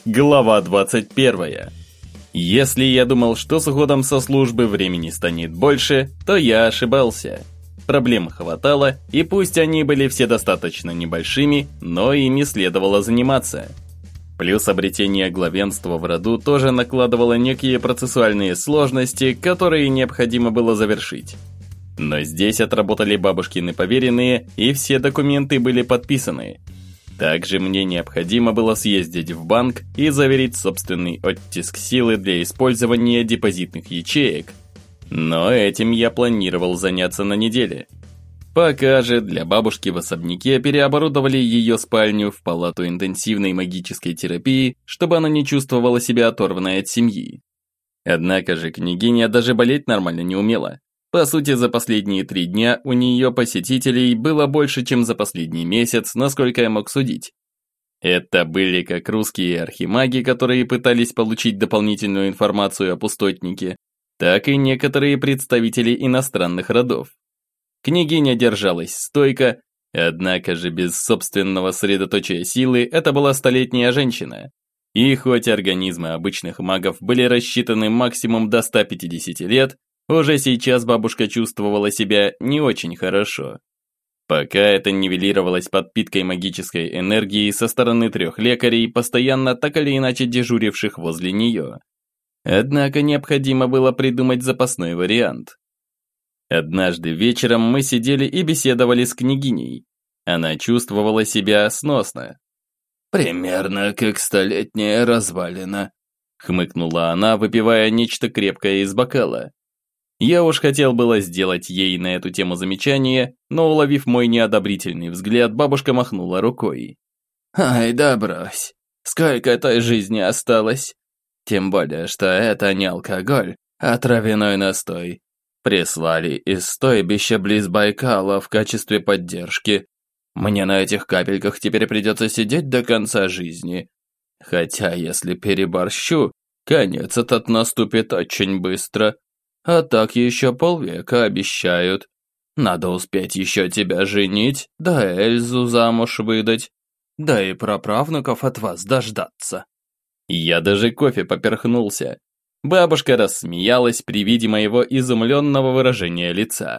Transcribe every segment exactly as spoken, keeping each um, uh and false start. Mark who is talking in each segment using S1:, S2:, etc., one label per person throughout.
S1: Глава двадцать первая. Если я думал, что с уходом со службы времени станет больше, то я ошибался. Проблем хватало, и пусть они были все достаточно небольшими, но ими следовало заниматься. Плюс обретение главенства в роду тоже накладывало некие процессуальные сложности, которые необходимо было завершить. Но здесь отработали бабушкины поверенные, и все документы были подписаны. Также мне необходимо было съездить в банк и заверить собственный оттиск силы для использования депозитных ячеек. Но этим я планировал заняться на неделе. Пока же для бабушки в особняке переоборудовали ее спальню в палату интенсивной магической терапии, чтобы она не чувствовала себя оторванной от семьи. Однако же княгиня даже болеть нормально не умела. По сути, за последние три дня у нее посетителей было больше, чем за последний месяц, насколько я мог судить. Это были как русские архимаги, которые пытались получить дополнительную информацию о пустотнике, так и некоторые представители иностранных родов. Княгиня держалась стойко, однако же без собственного средоточия силы это была столетняя женщина. И хоть организмы обычных магов были рассчитаны максимум до ста пятидесяти лет, уже сейчас бабушка чувствовала себя не очень хорошо. Пока это нивелировалось подпиткой магической энергии со стороны трех лекарей, постоянно так или иначе дежуривших возле нее. Однако необходимо было придумать запасной вариант. Однажды вечером мы сидели и беседовали с княгиней. Она чувствовала себя сносно.
S2: «Примерно как столетняя развалина», —
S1: хмыкнула она, выпивая нечто крепкое из бокала. Я уж хотел было сделать ей на эту тему замечание, но, уловив мой неодобрительный взгляд, бабушка махнула рукой.
S2: «Ай, да брось, сколько той жизни осталось? Тем более, что это не алкоголь, а травяной настой. Прислали из стойбища близ Байкала в качестве поддержки. Мне на этих капельках теперь придется сидеть до конца жизни. Хотя, если переборщу, конец этот наступит очень быстро. А так еще полвека обещают. Надо успеть еще тебя женить, да Эльзу замуж выдать, да и праправнуков от вас дождаться».
S1: Я даже кофе поперхнулся. Бабушка рассмеялась при виде моего изумленного выражения лица.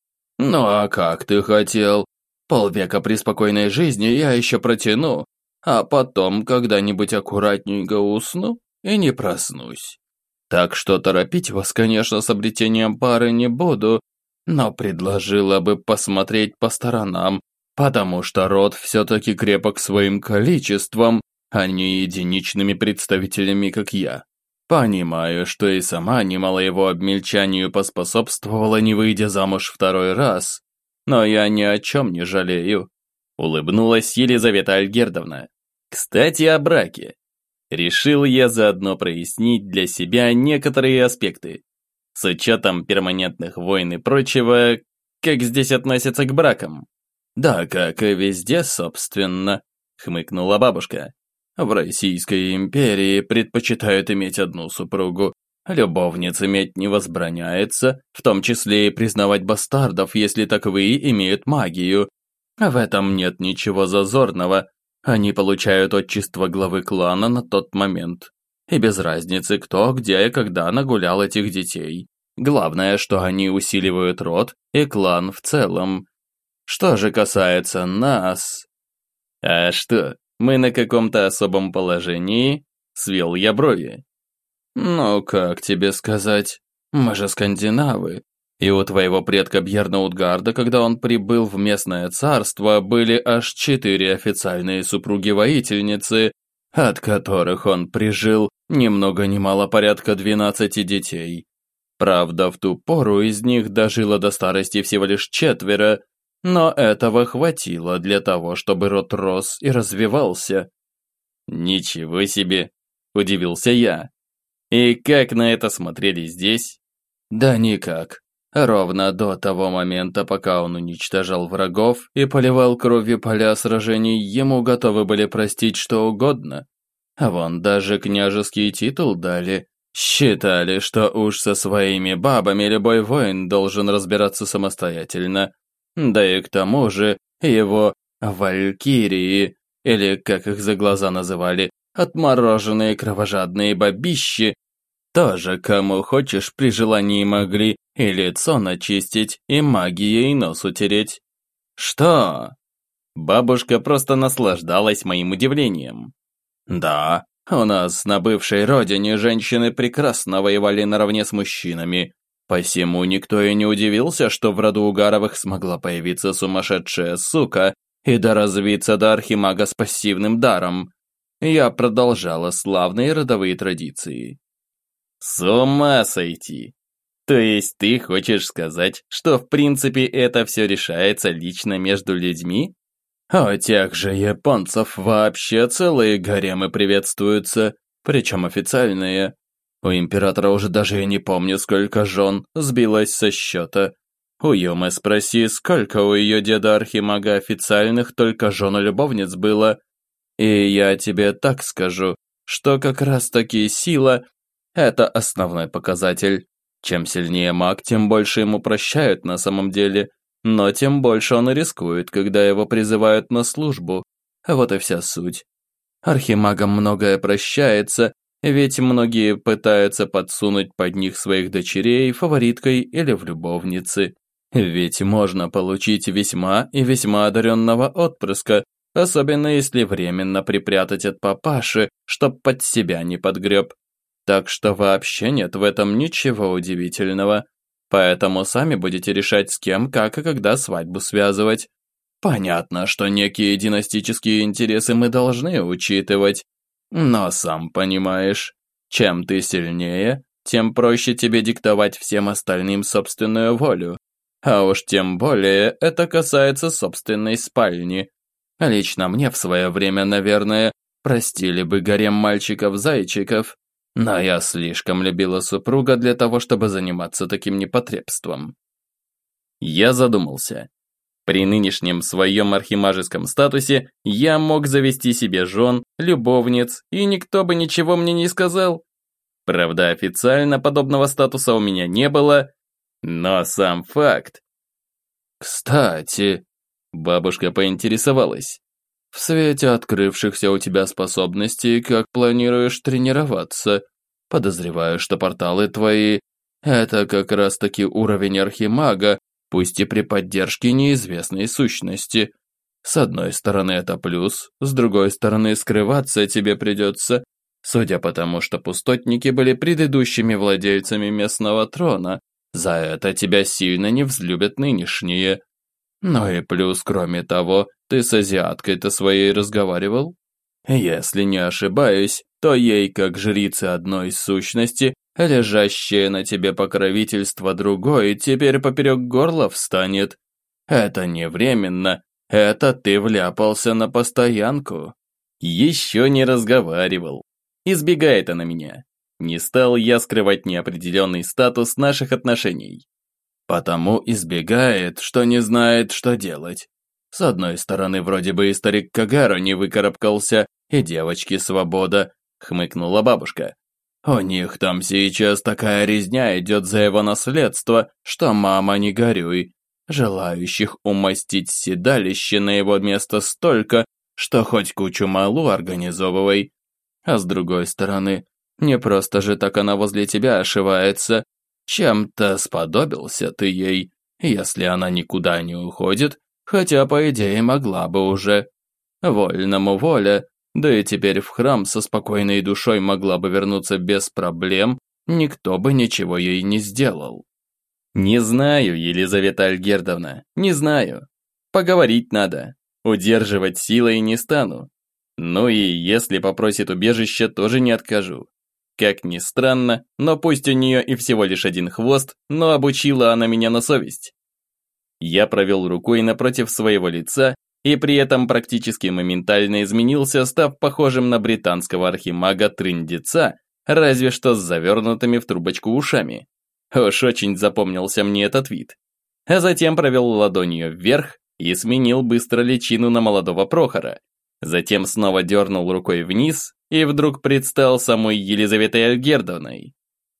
S2: «Ну а как ты хотел? Полвека преспокойной жизни я еще протяну, а потом когда-нибудь аккуратненько усну и не проснусь. Так что торопить вас, конечно, с обретением пары не буду, но предложила бы посмотреть по сторонам, потому что род все-таки крепок своим количеством, а не единичными представителями, как я. Понимаю, что и сама немало его обмельчанию поспособствовала, не выйдя замуж второй раз, но я ни о чем не жалею», — улыбнулась Елизавета Альгердовна. «Кстати, о браке. Решил я заодно прояснить для себя некоторые аспекты. С учетом перманентных войн и прочего, как здесь относятся к бракам?» «Да, как и везде, собственно», — хмыкнула бабушка. «В Российской империи предпочитают иметь одну супругу. Любовниц иметь не возбраняется, в том числе и признавать бастардов, если таковые имеют магию. В этом нет ничего зазорного. Они получают отчество главы клана на тот момент. И без разницы, кто, где и когда нагулял этих детей. Главное, что они усиливают род и клан в целом. Что же касается нас...»
S1: «А что, мы на каком-то особом положении?» — свел я брови.
S2: «Ну, как тебе сказать? Мы же скандинавы. И у твоего предка Бьерна Утгарда, когда он прибыл в местное царство, были аж четыре официальные супруги-воительницы, от которых он прижил ни много ни мало порядка двенадцати детей. Правда, в ту пору из них дожило до старости всего лишь четверо, но этого хватило для того, чтобы род рос и развивался».
S1: «Ничего себе!» – удивился я. «И как на это смотрели здесь?»
S2: «Да никак. Ровно до того момента, пока он уничтожал врагов и поливал кровью поля сражений, ему готовы были простить что угодно. А вон даже княжеский титул дали. Считали, что уж со своими бабами любой воин должен разбираться самостоятельно. Да и к тому же его валькирии, или как их за глаза называли, Отмороженные кровожадные бабищи тоже кому хочешь при желании могли и лицо начистить, и магией нос утереть. Что?
S1: Бабушка просто наслаждалась моим удивлением.
S2: Да, у нас на бывшей родине женщины прекрасно воевали наравне с мужчинами. Посему никто и не удивился, что в роду Угаровых смогла появиться сумасшедшая сука и доразвиться до архимага с пассивным даром. Я продолжала славные родовые традиции.
S1: С ума сойти! То есть ты хочешь сказать, что в принципе это все решается лично между людьми?
S2: А у тех же японцев вообще целые гаремы приветствуются, причем официальные. У императора уже даже я не помню, сколько жен, сбилась со счета. У Юмы спроси, сколько у ее деда архимага официальных только жен и любовниц было. И я тебе так скажу, что как раз таки сила – это основной показатель. Чем сильнее маг, тем больше ему прощают на самом деле, но тем больше он и рискует, когда его призывают на службу. Вот и вся суть. Архимагам многое прощается, ведь многие пытаются подсунуть под них своих дочерей фавориткой или в любовницы. Ведь можно получить весьма и весьма одаренного отпрыска, особенно если временно припрятать от папаши, чтоб под себя не подгреб. Так что вообще нет в этом ничего удивительного. Поэтому сами будете решать, с кем, как и когда свадьбу связывать. Понятно, что некие династические интересы мы должны учитывать. Но сам понимаешь, чем ты сильнее, тем проще тебе диктовать всем остальным собственную волю. А уж тем более это касается собственной спальни. Лично мне в свое время, наверное, простили бы гарем мальчиков-зайчиков, но я слишком любила супруга для того, чтобы заниматься таким непотребством.
S1: Я задумался. При нынешнем своем архимажеском статусе я мог завести себе жен, любовниц, и никто бы ничего мне не сказал. Правда, официально подобного статуса у меня не было, но сам факт.
S2: Кстати, бабушка поинтересовалась, в свете открывшихся у тебя способностей, как планируешь тренироваться? Подозреваю, что порталы твои – это как раз-таки уровень архимага, пусть и при поддержке неизвестной сущности. С одной стороны это плюс, с другой стороны скрываться тебе придется, судя по тому, что пустотники были предыдущими владельцами местного трона, за это тебя сильно не взлюбят нынешние. Ну и плюс, кроме того, ты с азиаткой-то своей разговаривал? Если не ошибаюсь, то ей, как жрице одной сущности, лежащее на тебе покровительство другой, теперь поперек горла встанет. Это не временно, это ты вляпался на постоянку.
S1: Еще не разговаривал. Избегает она меня. Не стал я скрывать неопределенный статус наших отношений.
S2: Потому избегает, что не знает, что делать. С одной стороны, вроде бы и старик Кагару не выкарабкался, и девочки свобода, хмыкнула бабушка. У них там сейчас такая резня идет за его наследство, что мама не горюй. Желающих умастить седалище на его место столько, что хоть кучу малу организовывай. А с другой стороны, не просто же так она возле тебя ошивается. Чем-то сподобился ты ей, если она никуда не уходит, хотя, по идее, могла бы уже. Вольному воля, да и теперь в храм со спокойной душой могла бы вернуться без проблем, никто бы ничего ей не сделал.
S1: Не знаю, Елизавета Альгердовна, не знаю. Поговорить надо. Удерживать силой не стану. Ну и если попросит убежище, тоже не откажу. Как ни странно, но пусть у нее и всего лишь один хвост, но обучила она меня на совесть. Я провел рукой напротив своего лица и при этом практически моментально изменился, став похожим на британского архимага Трындеца, разве что с завернутыми в трубочку ушами. Уж очень запомнился мне этот вид. А затем провел ладонью вверх и сменил быстро личину на молодого Прохора. Затем снова дернул рукой вниз и вдруг предстал самой Елизаветой Альгердовной.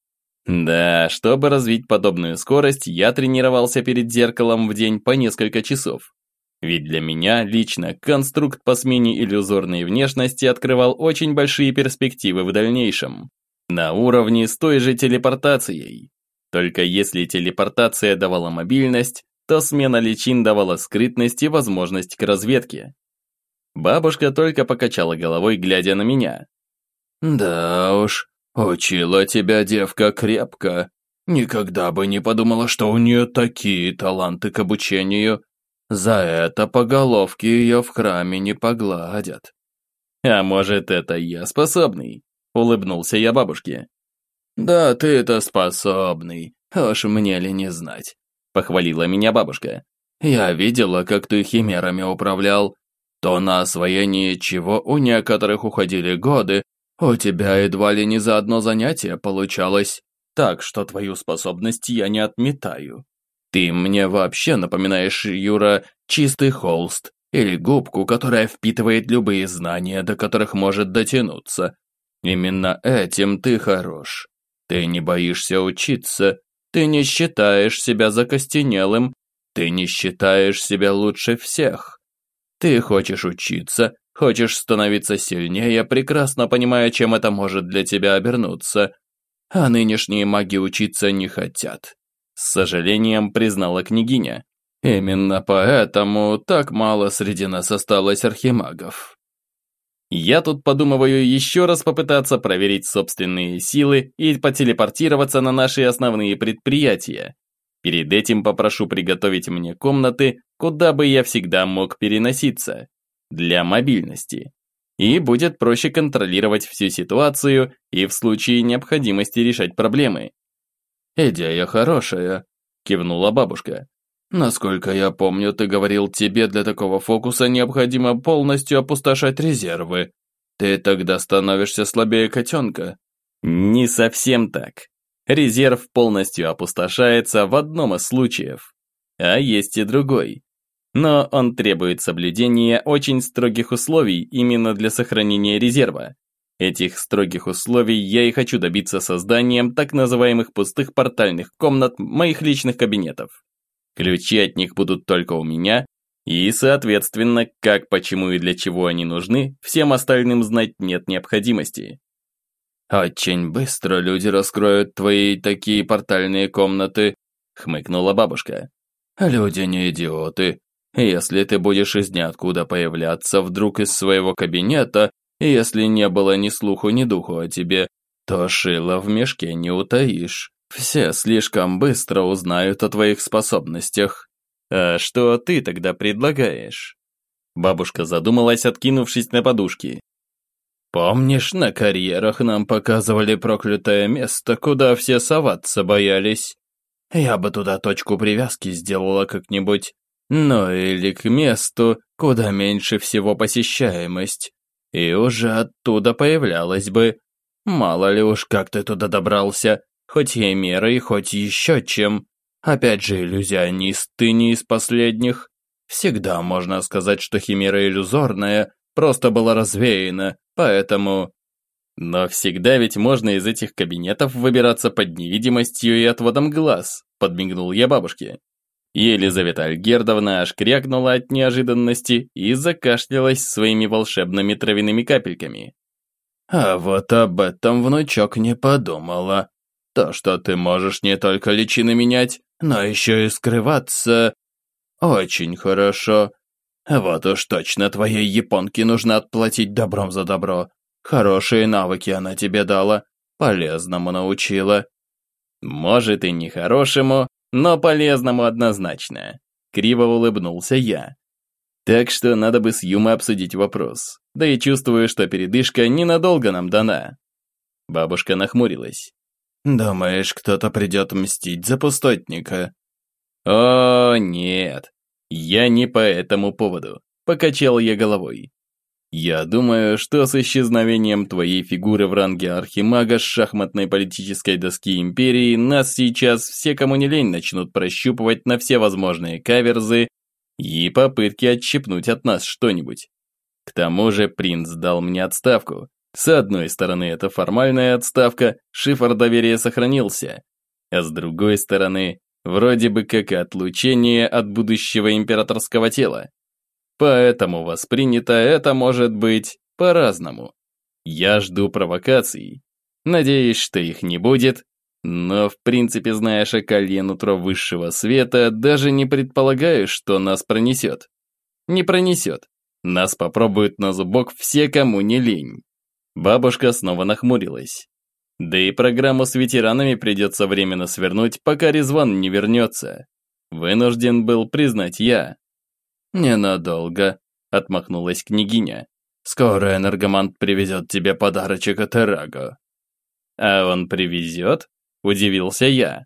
S1: Да, чтобы развить подобную скорость, я тренировался перед зеркалом в день по несколько часов. Ведь для меня лично конструкт по смене иллюзорной внешности открывал очень большие перспективы в дальнейшем. На уровне с той же телепортацией. Только если телепортация давала мобильность, то смена личин давала скрытность и возможность к разведке. Бабушка только покачала головой, глядя на меня.
S2: «Да уж, учила тебя девка крепко. Никогда бы не подумала, что у нее такие таланты к обучению. За это по головке ее в храме не погладят».
S1: «А может, это я способный?» – улыбнулся я бабушке.
S2: «Да ты-то способный, уж мне ли не знать», – похвалила меня бабушка. «Я видела, как ты химерами управлял. То на освоение чего у некоторых уходили годы, у тебя едва ли не за одно занятие получалось. Так что твою способность я не отметаю. Ты мне вообще напоминаешь, Юра, чистый холст или губку, которая впитывает любые знания, до которых может дотянуться. Именно этим ты хорош. Ты не боишься учиться, ты не считаешь себя закостенелым, ты не считаешь себя лучше всех. Ты хочешь учиться, хочешь становиться сильнее, прекрасно понимая, чем это может для тебя обернуться. А нынешние маги учиться не хотят. С сожалением признала княгиня. Именно поэтому так мало среди нас осталось архимагов.
S1: Я тут подумываю еще раз попытаться проверить собственные силы и потелепортироваться на наши основные предприятия. Перед этим попрошу приготовить мне комнаты, куда бы я всегда мог переноситься. Для мобильности. И будет проще контролировать всю ситуацию и в случае необходимости решать проблемы.
S2: «Идея хорошая», – кивнула бабушка. «Насколько я помню, ты говорил, тебе для такого фокуса необходимо полностью опустошать резервы. Ты тогда становишься слабее котенка».
S1: Не совсем так. Резерв полностью опустошается в одном из случаев. А есть и другой. Но он требует соблюдения очень строгих условий именно для сохранения резерва. Этих строгих условий я и хочу добиться созданием так называемых пустых портальных комнат моих личных кабинетов. Ключи от них будут только у меня, и, соответственно, как, почему и для чего они нужны, всем остальным знать нет необходимости.
S2: «Очень быстро люди раскроют твои такие портальные комнаты», — хмыкнула бабушка. «Люди не идиоты. Если ты будешь из ниоткуда появляться вдруг из своего кабинета, если не было ни слуху, ни духу о тебе, то шило в мешке не утаишь. Все слишком быстро узнают о твоих способностях».
S1: «А что ты тогда предлагаешь?» Бабушка задумалась, откинувшись на подушки.
S2: «Помнишь, на карьерах нам показывали проклятое место, куда все соваться боялись? Я бы туда точку привязки сделала как-нибудь. Ну или к месту, куда меньше всего посещаемость. И уже оттуда появлялась бы. Мало ли уж как ты туда добрался, хоть и мерой, хоть еще чем. Опять же, иллюзионист ты не из последних. Всегда можно сказать, что химера иллюзорная, просто была развеяна, поэтому...»
S1: «Но всегда ведь можно из этих кабинетов выбираться под невидимостью и отводом глаз», подмигнул я бабушке. Елизавета Альгердовна аж крякнула от неожиданности и закашлялась своими волшебными травяными капельками.
S2: «А вот об этом внучок не подумала. То, что ты можешь не только личины менять, но еще и скрываться, очень хорошо. Вот уж точно твоей японке нужно отплатить добром за добро. Хорошие навыки она тебе дала, полезному научила».
S1: «Может и не хорошему, но полезному однозначно», – криво улыбнулся я. «Так что надо бы с Юмой обсудить вопрос, да и чувствую, что передышка ненадолго нам дана». Бабушка нахмурилась.
S2: «Думаешь, кто-то придет мстить за пустотника?»
S1: «О, нет, я не по этому поводу», – покачал я головой. «Я думаю, что с исчезновением твоей фигуры в ранге архимага с шахматной политической доски империи нас сейчас все, кому не лень, начнут прощупывать на все возможные каверзы и попытки отщипнуть от нас что-нибудь. К тому же принц дал мне отставку. С одной стороны, это формальная отставка, шифр доверия сохранился, а с другой стороны, вроде бы как и отлучение от будущего императорского тела. Поэтому воспринято это может быть по-разному. Я жду провокаций. Надеюсь, что их не будет. Но, в принципе, зная шакалье нутро высшего света, даже не предполагаю, что нас пронесет. Не пронесет. Нас попробуют на зубок все, кому не лень. Бабушка снова нахмурилась. Да и программу с ветеранами придется временно свернуть, пока Резван не вернется. Вынужден был признать я. «Ненадолго», — отмахнулась княгиня. «Скоро энергомант привезет тебе подарочек от Эраго». «А он привезет?» — удивился я.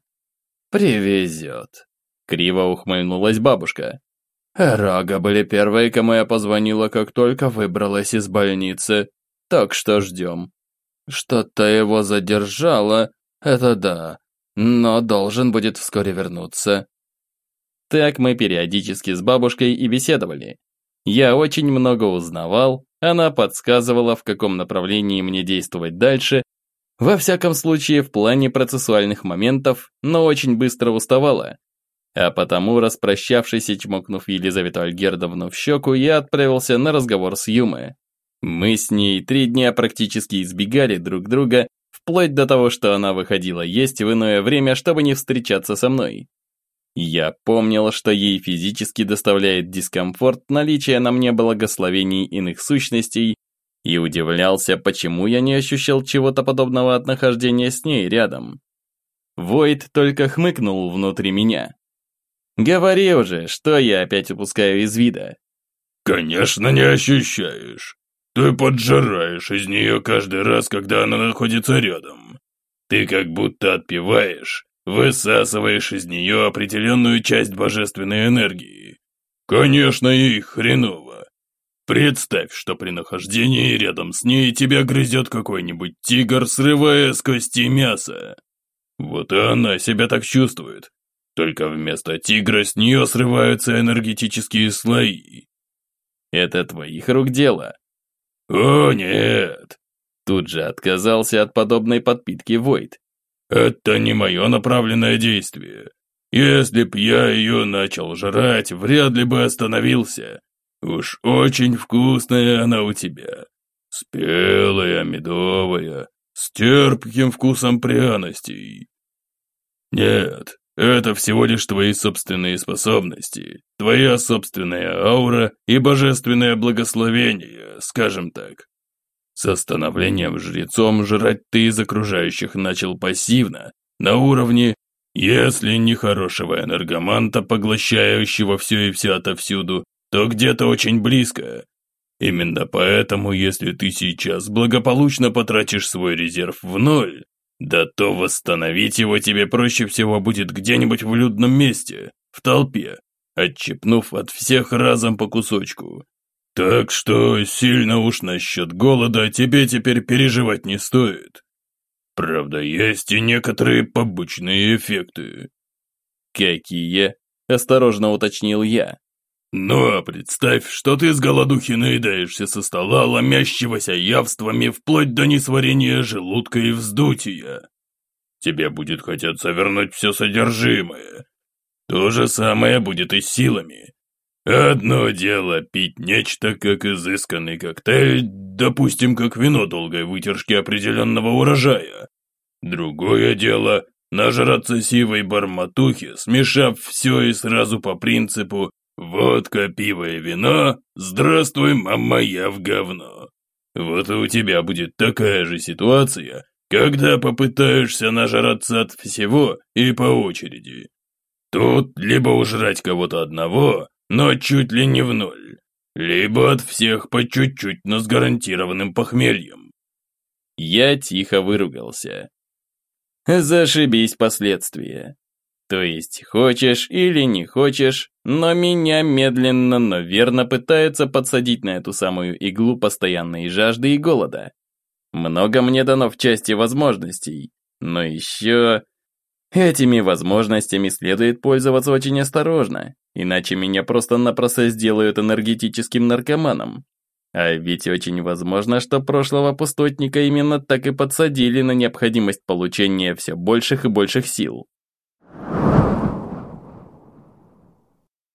S1: «Привезет», — криво ухмыльнулась бабушка. «Эраго были первые, кому я позвонила, как только выбралась из больницы, так что ждем. Что-то его задержало, это да, но должен будет вскоре вернуться». Так мы периодически с бабушкой и беседовали. Я очень много узнавал, она подсказывала, в каком направлении мне действовать дальше, во всяком случае в плане процессуальных моментов, но очень быстро уставала. А потому, распрощавшись и чмокнув Елизавету Альгердовну в щеку, я отправился на разговор с Юмой. Мы с ней три дня практически избегали друг друга, вплоть до того, что она выходила есть в иное время, чтобы не встречаться со мной. Я помнил, что ей физически доставляет дискомфорт наличие на мне благословений иных сущностей, и удивлялся, почему я не ощущал чего-то подобного от нахождения с ней рядом. Войд только хмыкнул внутри меня. «Говори уже, что я опять упускаю из вида».
S3: «Конечно не ощущаешь. Ты поджираешь из нее каждый раз, когда она находится рядом. Ты как будто отпиваешь, высасываешь из нее определенную часть божественной энергии. Конечно, ей хреново. Представь, что при нахождении рядом с ней тебя грызет какой-нибудь тигр, срывая с кости мясо. Вот и она себя так чувствует. Только вместо тигра с нее срываются энергетические слои».
S1: «Это твоих рук дело».
S3: «О, нет!»
S1: Тут же отказался от подобной подпитки Войд.
S3: «Это не мое направленное действие. Если б я ее начал жрать, вряд ли бы остановился. Уж очень вкусная она у тебя. Спелая, медовая, с терпким вкусом пряностей. Нет, это всего лишь твои собственные способности, твоя собственная аура и божественное благословение, скажем так. Со становлением жрецом жрать ты из окружающих начал пассивно, на уровне, если не хорошего энергоманта, поглощающего все и вся отовсюду, то где-то очень близко. Именно поэтому, если ты сейчас благополучно потратишь свой резерв в ноль, да то восстановить его тебе проще всего будет где-нибудь в людном месте, в толпе, отщипнув от всех разом по кусочку. Так что сильно уж насчет голода тебе теперь переживать не стоит. Правда, есть и некоторые побочные эффекты».
S1: «Какие?» – осторожно уточнил я.
S3: «Ну а представь, что ты с голодухи наедаешься со стола, ломящегося явствами вплоть до несварения желудка и вздутия. Тебе будет хотеться вернуть все содержимое. То же самое будет и с силами. Одно дело пить нечто, как изысканный коктейль, допустим, как вино долгой выдержки определенного урожая. Другое дело нажраться сивой барматухи, смешав все и сразу по принципу «водка, пиво и вино, здравствуй, мама, я в говно». Вот и у тебя будет такая же ситуация, когда попытаешься нажраться от всего и по очереди. Тут либо ужрать кого-то одного, но чуть ли не в ноль, либо от всех по чуть-чуть, но с гарантированным похмельем».
S1: Я тихо выругался. Зашибись последствия. То есть хочешь или не хочешь, но меня медленно, но верно пытаются подсадить на эту самую иглу постоянной жажды и голода. Много мне дано в части возможностей, но еще... Этими возможностями следует пользоваться очень осторожно, иначе меня просто-напросто сделают энергетическим наркоманом. А ведь очень возможно, что прошлого пустотника именно так и подсадили на необходимость получения все больших и больших сил.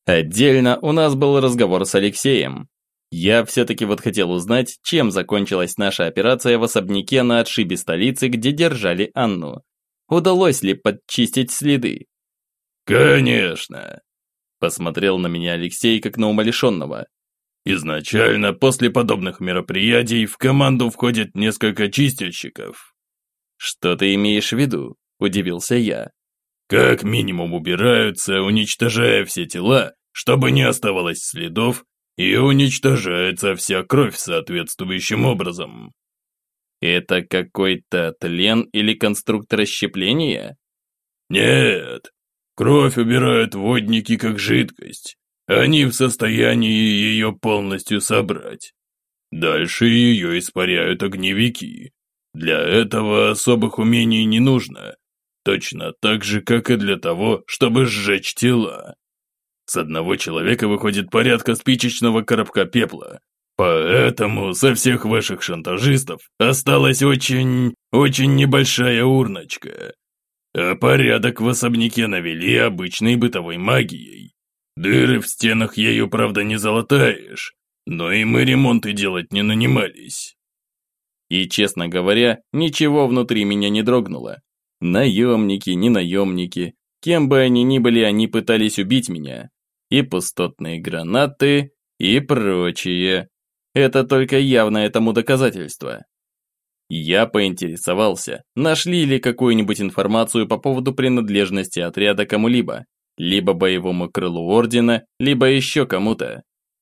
S1: Отдельно у нас был разговор с Алексеем. Я все-таки вот хотел узнать, чем закончилась наша операция в особняке на отшибе столицы, где держали Анну. Удалось ли подчистить следы?
S3: «Конечно!» –
S1: посмотрел на меня Алексей как на умалишенного.
S3: «Изначально, после подобных мероприятий, в команду входит несколько чистильщиков».
S1: «Что ты имеешь в виду?» – удивился я.
S3: «Как минимум убираются, уничтожая все тела, чтобы не оставалось следов, и уничтожается вся кровь соответствующим образом».
S1: «Это какой-то тлен или конструктор расщепления?»
S3: «Нет, кровь убирают водники как жидкость. Они в состоянии ее полностью собрать. Дальше ее испаряют огневики. Для этого особых умений не нужно. Точно так же, как и для того, чтобы сжечь тела. С одного человека выходит порядка спичечного коробка пепла. Поэтому со всех ваших шантажистов осталась очень, очень небольшая урночка. А порядок в особняке навели обычной бытовой магией. Дыры в стенах ею, правда, не залатаешь, но и мы ремонты делать не нанимались».
S1: И, честно говоря, ничего внутри меня не дрогнуло. Наемники, не наемники, кем бы они ни были, они пытались убить меня. И пустотные гранаты, и прочее. Это только явное тому доказательство. Я поинтересовался, нашли ли какую-нибудь информацию по поводу принадлежности отряда кому-либо, либо боевому крылу Ордена, либо еще кому-то.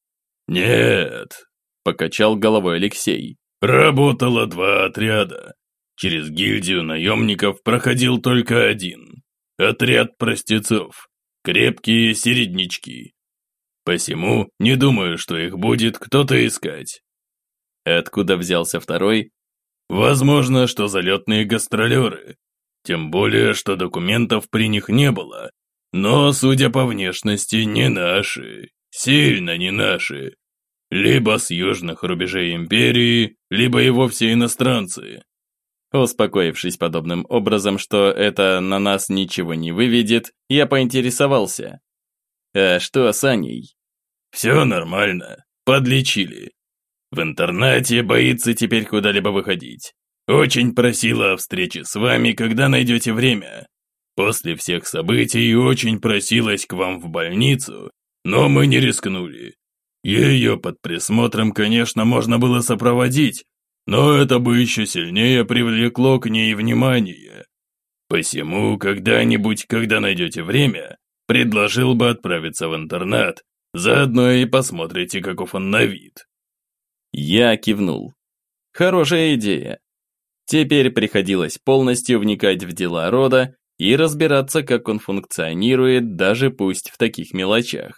S3: «Нет», – покачал головой Алексей, – «работало два отряда. Через гильдию наемников проходил только один. Отряд простецов. Крепкие середнячки. Посему не думаю, что их будет кто-то искать».
S1: Откуда взялся второй?
S3: «Возможно, что залетные гастролеры. Тем более, что документов при них не было. Но, судя по внешности, не наши. Сильно не наши. Либо с южных рубежей империи, либо и вовсе иностранцы».
S1: Успокоившись подобным образом, что это на нас ничего не выведет, я поинтересовался. «А что с Аней?»
S3: «Все нормально. Подлечили. В интернате боится теперь куда-либо выходить. Очень просила о встрече с вами, когда найдете время. После всех событий очень просилась к вам в больницу, но мы не рискнули. Ее под присмотром, конечно, можно было сопроводить, но это бы еще сильнее привлекло к ней внимание. Посему, когда-нибудь, когда найдете время, предложил бы отправиться в интернат, заодно и посмотрите, каков он на вид».
S1: Я кивнул. Хорошая идея. Теперь приходилось полностью вникать в дела рода и разбираться, как он функционирует, даже пусть в таких мелочах.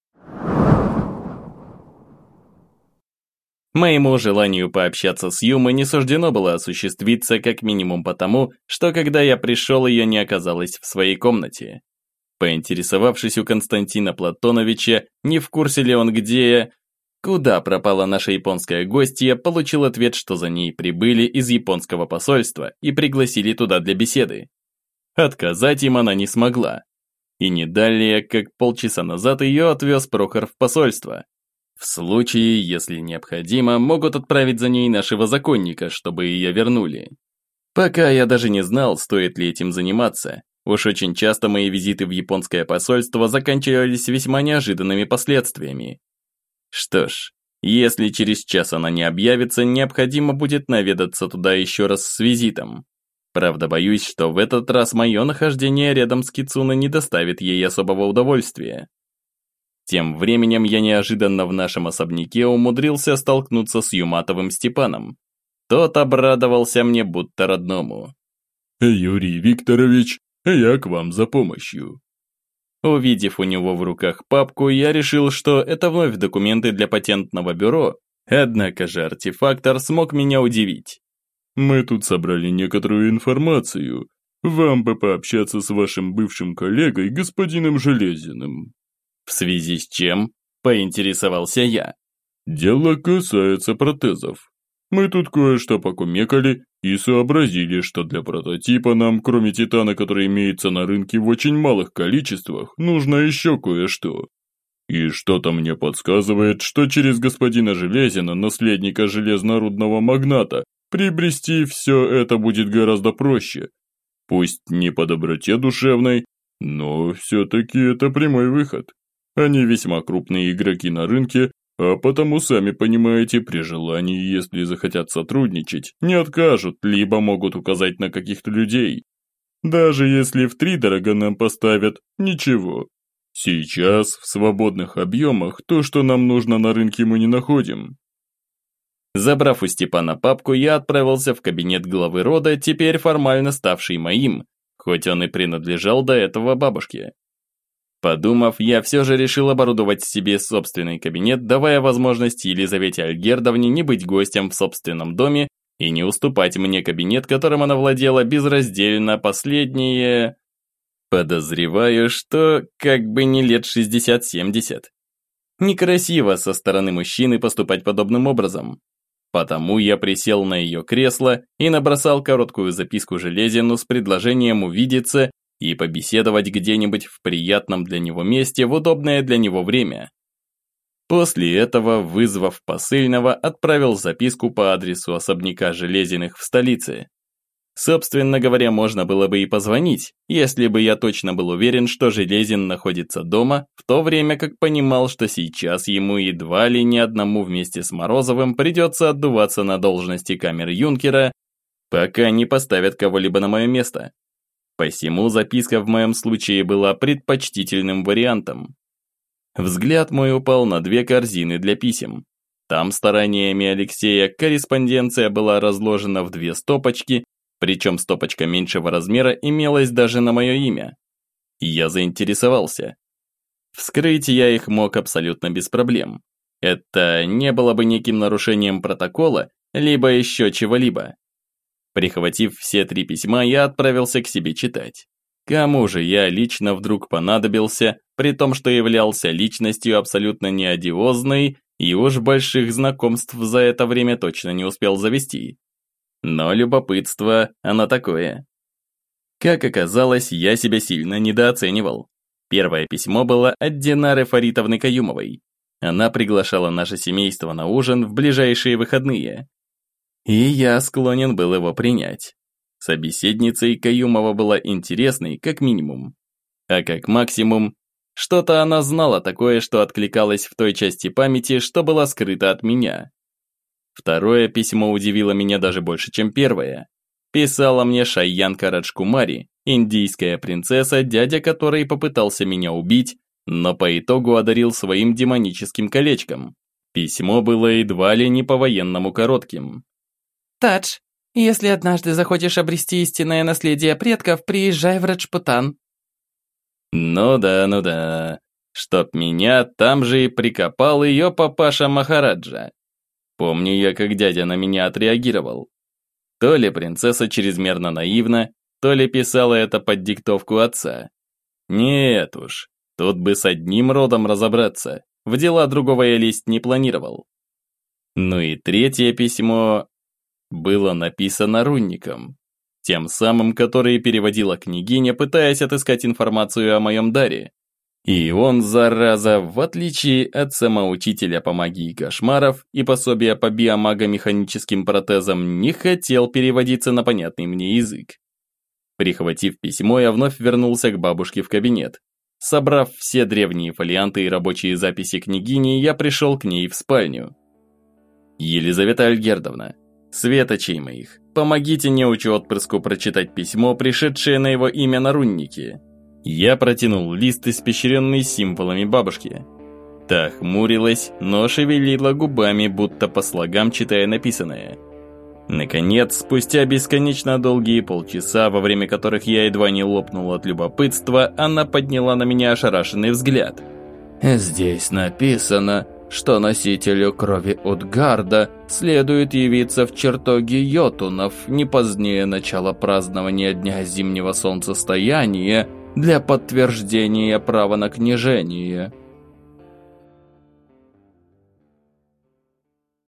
S1: Моему желанию пообщаться с Юмой не суждено было осуществиться как минимум потому, что когда я пришел, ее не оказалось в своей комнате. Поинтересовавшись у Константина Платоновича, не в курсе ли он где, куда пропала наша японская гостья, получил ответ, что за ней прибыли из японского посольства и пригласили туда для беседы. Отказать им она не смогла. И не далее, как полчаса назад ее отвез Прохор в посольство. В случае, если необходимо, могут отправить за ней нашего законника, чтобы ее вернули. Пока я даже не знал, стоит ли этим заниматься. Уж очень часто мои визиты в японское посольство заканчивались весьма неожиданными последствиями. Что ж, если через час она не объявится, необходимо будет наведаться туда еще раз с визитом. Правда, боюсь, что в этот раз мое нахождение рядом с Кицуной не доставит ей особого удовольствия. Тем временем я неожиданно в нашем особняке умудрился столкнуться с Юматовым Степаном. Тот обрадовался мне будто родному.
S3: «Юрий Викторович, я к вам за помощью».
S1: Увидев у него в руках папку, я решил, что это вновь документы для патентного бюро, однако же артефактор смог меня удивить.
S3: «Мы тут собрали некоторую информацию. Вам бы пообщаться с вашим бывшим коллегой, господином Железиным».
S1: «В связи с чем?» – поинтересовался я.
S3: «Дело касается протезов. Мы тут кое-что покумекали и сообразили, что для прототипа нам, кроме титана, который имеется на рынке в очень малых количествах, нужно еще кое-что. И что-то мне подсказывает, что через господина Железина, наследника железнорудного магната, приобрести все это будет гораздо проще. Пусть не по доброте душевной, но все-таки это прямой выход. Они весьма крупные игроки на рынке, а потому, сами понимаете, при желании, если захотят сотрудничать, не откажут, либо могут указать на каких-то людей. Даже если втридорого нам поставят, ничего. Сейчас в свободных объемах то, что нам нужно на рынке, мы не находим.
S1: Забрав у Степана папку, я отправился в кабинет главы рода, теперь формально ставший моим, хоть он и принадлежал до этого бабушке. Подумав, я все же решил оборудовать себе собственный кабинет, давая возможность Елизавете Альгердовне не быть гостем в собственном доме и не уступать мне кабинет, которым она владела безраздельно последние... Подозреваю, что как бы не лет шестьдесят-семьдесят. Некрасиво со стороны мужчины поступать подобным образом. Потому я присел на ее кресло и набросал короткую записку Железину с предложением увидеться и побеседовать где-нибудь в приятном для него месте в удобное для него время. После этого, вызвав посыльного, отправил записку по адресу особняка Железиных в столице. Собственно говоря, можно было бы и позвонить, если бы я точно был уверен, что Железин находится дома, в то время как понимал, что сейчас ему едва ли не одному вместе с Морозовым придется отдуваться на должности камер-юнкера, пока не поставят кого-либо на мое место. Посему записка в моем случае была предпочтительным вариантом. Взгляд мой упал на две корзины для писем. Там стараниями Алексея корреспонденция была разложена в две стопочки, причем стопочка меньшего размера имелась даже на мое имя. Я заинтересовался. Вскрыть я их мог абсолютно без проблем. Это не было бы неким нарушением протокола, либо еще чего-либо. Прихватив все три письма, я отправился к себе читать. Кому же я лично вдруг понадобился, при том, что являлся личностью абсолютно неодиозной и уж больших знакомств за это время точно не успел завести. Но любопытство, оно такое. Как оказалось, я себя сильно недооценивал. Первое письмо было от Динары Фаритовны Каюмовой. Она приглашала наше семейство на ужин в ближайшие выходные. И я склонен был его принять. Собеседницей Каюмова была интересной, как минимум. А как максимум, что-то она знала такое, что откликалось в той части памяти, что была скрыта от меня. Второе письмо удивило меня даже больше, чем первое. Писала мне Шайянка Раджкумари, индийская принцесса, дядя которой попытался меня убить, но по итогу одарил своим демоническим колечком. Письмо было едва ли не по-военному коротким.
S4: «Тадж, если однажды захочешь обрести истинное наследие предков, приезжай в Раджпутан».
S1: Ну да, ну да. Чтоб меня там же и прикопал ее папаша Махараджа. Помню я, как дядя на меня отреагировал. То ли принцесса чрезмерно наивна, то ли писала это под диктовку отца. Нет уж, тут бы с одним родом разобраться, в дела другого я лезть не планировал. Ну и третье письмо было написано рунником, тем самым, который переводила княгиня, пытаясь отыскать информацию о моем даре. И он, зараза, в отличие от самоучителя по магии кошмаров и пособия по биомагомеханическим протезам, не хотел переводиться на понятный мне язык. Прихватив письмо, я вновь вернулся к бабушке в кабинет. Собрав все древние фолианты и рабочие записи княгини, я пришел к ней в спальню. «Елизавета Альгердовна, светочей моих, помогите неучу отпрыску прочитать письмо, пришедшее на его имя на руннике». Я протянул лист, испещренный символами бабушки. Та хмурилась, но шевелила губами, будто по слогам читая написанное. Наконец, спустя бесконечно долгие полчаса, во время которых я едва не лопнул от любопытства, она подняла на меня ошарашенный взгляд.
S2: «Здесь написано, что носителю крови Утгарда следует явиться в чертоги Йотунов не позднее начала празднования Дня Зимнего Солнцестояния для подтверждения права на княжение».